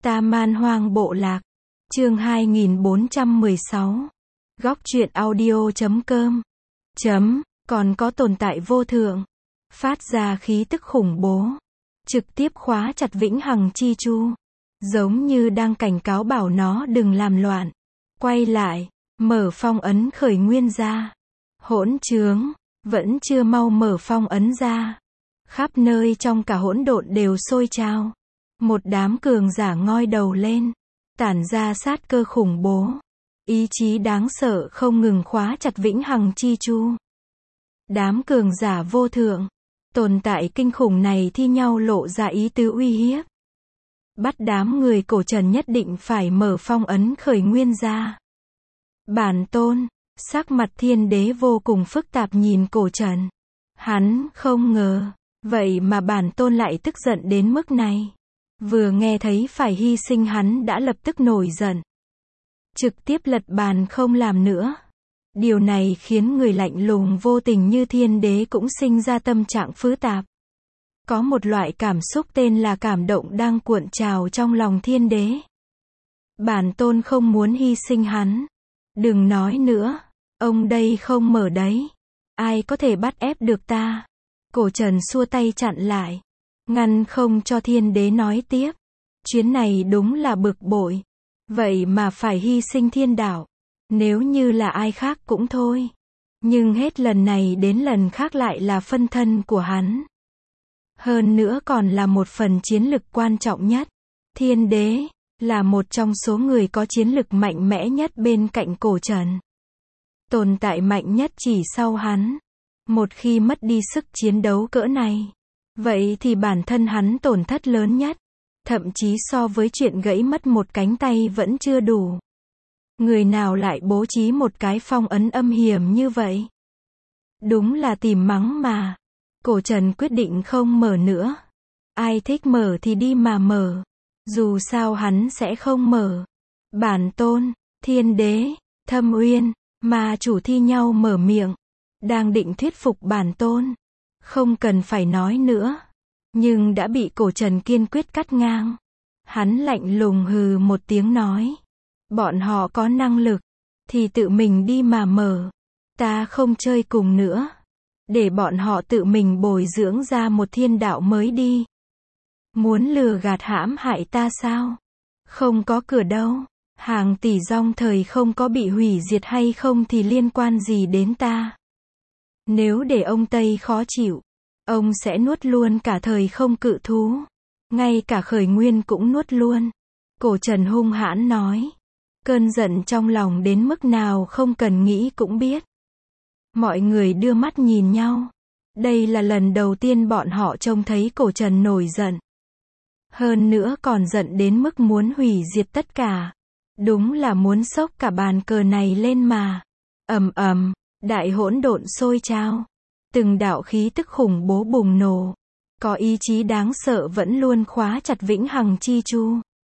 Ta Man Hoang Bộ Lạc. Chương 2416. Góc truyện audio.com. Còn có tồn tại vô thượng, phát ra khí tức khủng bố, trực tiếp khóa chặt Vĩnh Hằng Chi Chu, giống như đang cảnh cáo bảo nó đừng làm loạn. Quay lại, mở phong ấn khởi nguyên ra. Hỗn trướng, vẫn chưa mau mở phong ấn ra. Khắp nơi trong cả hỗn độn đều sôi trào. Một đám cường giả ngoi đầu lên, tản ra sát cơ khủng bố. Ý chí đáng sợ không ngừng khóa chặt Vĩnh Hằng Chi Chu. Đám cường giả vô thượng, tồn tại kinh khủng này thi nhau lộ ra ý tứ uy hiếp. Bắt đám người cổ trần nhất định phải mở phong ấn khởi nguyên ra. Bản tôn, sắc mặt thiên đế vô cùng phức tạp nhìn cổ trần. Hắn không ngờ, vậy mà bản tôn lại tức giận đến mức này. Vừa nghe thấy phải hy sinh hắn đã lập tức nổi giận. Trực tiếp lật bàn không làm nữa. Điều này khiến người lạnh lùng vô tình như thiên đế cũng sinh ra tâm trạng phức tạp. Có một loại cảm xúc tên là cảm động đang cuộn trào trong lòng thiên đế. Bản tôn không muốn hy sinh hắn. Đừng nói nữa, ông đây không mở đấy. Ai có thể bắt ép được ta? Cổ trần xua tay chặn lại, ngăn không cho thiên đế nói tiếp. Chuyến này đúng là bực bội. Vậy mà phải hy sinh thiên đạo. Nếu như là ai khác cũng thôi. Nhưng hết lần này đến lần khác lại là phân thân của hắn. Hơn nữa còn là một phần chiến lực quan trọng nhất. Thiên đế là một trong số người có chiến lực mạnh mẽ nhất bên cạnh cổ trần. Tồn tại mạnh nhất chỉ sau hắn. Một khi mất đi sức chiến đấu cỡ này, vậy thì bản thân hắn tổn thất lớn nhất. Thậm chí so với chuyện gãy mất một cánh tay vẫn chưa đủ. Người nào lại bố trí một cái phong ấn âm hiểm như vậy? Đúng là tìm mắng mà. Cổ trần quyết định không mở nữa. Ai thích mở thì đi mà mở. Dù sao hắn sẽ không mở. Bản tôn, thiên đế, Thâm Uyên, ma chủ thi nhau mở miệng. Đang định thuyết phục bản tôn. Không cần phải nói nữa. Nhưng đã bị cổ trần kiên quyết cắt ngang. Hắn lạnh lùng hừ một tiếng nói. Bọn họ có năng lực, thì tự mình đi mà mở. Ta không chơi cùng nữa. Để bọn họ tự mình bồi dưỡng ra một thiên đạo mới đi. Muốn lừa gạt hãm hại ta sao? Không có cửa đâu. Hàng tỷ dòng thời không có bị hủy diệt hay không thì liên quan gì đến ta. Nếu để ông Tây khó chịu, ông sẽ nuốt luôn cả thời không cự thú. Ngay cả khởi nguyên cũng nuốt luôn. Cổ trần hung hãn nói. Cơn giận trong lòng đến mức nào không cần nghĩ cũng biết. Mọi người đưa mắt nhìn nhau. Đây là lần đầu tiên bọn họ trông thấy cổ trần nổi giận. Hơn nữa còn giận đến mức muốn hủy diệt tất cả. Đúng là muốn xốc cả bàn cờ này lên mà. Ầm ầm, đại hỗn độn sôi trào. Từng đạo khí tức khủng bố bùng nổ. Có ý chí đáng sợ vẫn luôn khóa chặt Vĩnh Hằng Chi Chu.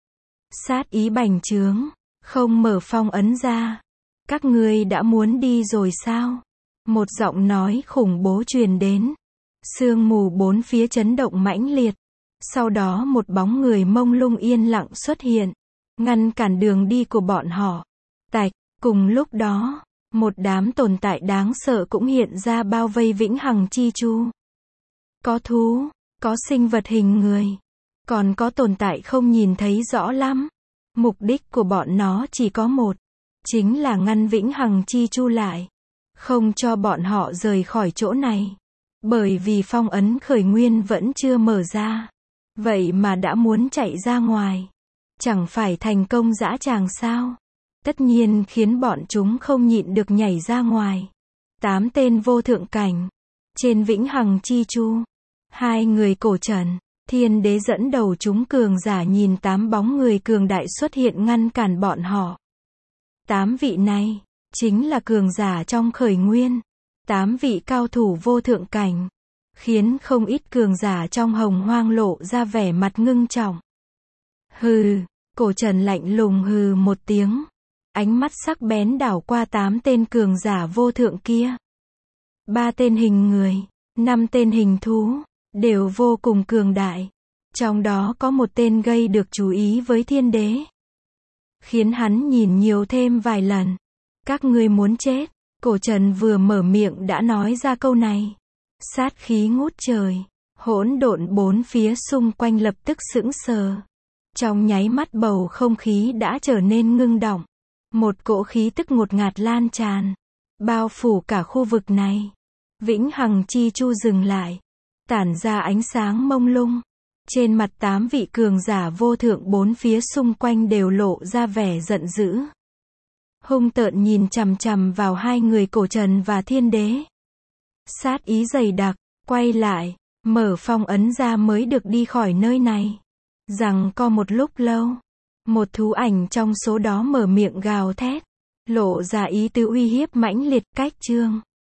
Sát ý bành trướng, không mở phong ấn ra. Các ngươi đã muốn đi rồi sao? Một giọng nói khủng bố truyền đến. Sương mù bốn phía chấn động mãnh liệt. Sau đó một bóng người mông lung yên lặng xuất hiện, ngăn cản đường đi của bọn họ. Tạch, cùng lúc đó, một đám tồn tại đáng sợ cũng hiện ra bao vây Vĩnh Hằng Chi Chu. Có thú, có sinh vật hình người, còn có tồn tại không nhìn thấy rõ lắm. Mục đích của bọn nó chỉ có một, chính là ngăn Vĩnh Hằng Chi Chu lại, không cho bọn họ rời khỏi chỗ này. Bởi vì phong ấn khởi nguyên vẫn chưa mở ra, vậy mà đã muốn chạy ra ngoài. Chẳng phải thành công dã tràng sao? Tất nhiên khiến bọn chúng không nhịn được nhảy ra ngoài. 8 tên vô thượng cảnh trên Vĩnh Hằng Chi Chu. 2 người cổ trần, thiên đế dẫn đầu chúng cường giả nhìn 8 bóng người cường đại xuất hiện ngăn cản bọn họ. 8 vị này chính là cường giả trong khởi nguyên. 8 vị cao thủ vô thượng cảnh, khiến không ít cường giả trong hồng hoang lộ ra vẻ mặt ngưng trọng. Hừ, cổ trần lạnh lùng hừ một tiếng. Ánh mắt sắc bén đảo qua 8 tên cường giả vô thượng kia. 3 tên hình người, 5 tên hình thú, đều vô cùng cường đại. Trong đó có một tên gây được chú ý với thiên đế, khiến hắn nhìn nhiều thêm vài lần. Các ngươi muốn chết. Cổ Trần vừa mở miệng đã nói ra câu này. Sát khí ngút trời. Hỗn độn bốn phía xung quanh lập tức sững sờ. Trong nháy mắt bầu không khí đã trở nên ngưng đọng. Một cỗ khí tức ngột ngạt lan tràn, bao phủ cả khu vực này. Vĩnh hằng chi chu dừng lại, tản ra ánh sáng mông lung. Trên mặt 8 vị cường giả vô thượng bốn phía xung quanh đều lộ ra vẻ giận dữ. Hung tợn nhìn chằm chằm vào hai người Cổ Trần và thiên đế. Sát ý dày đặc, quay lại, mở phong ấn ra mới được đi khỏi nơi này. Rằng có một lúc lâu, một thú ảnh trong số đó mở miệng gào thét, lộ ra ý tứ uy hiếp mãnh liệt. Cách chương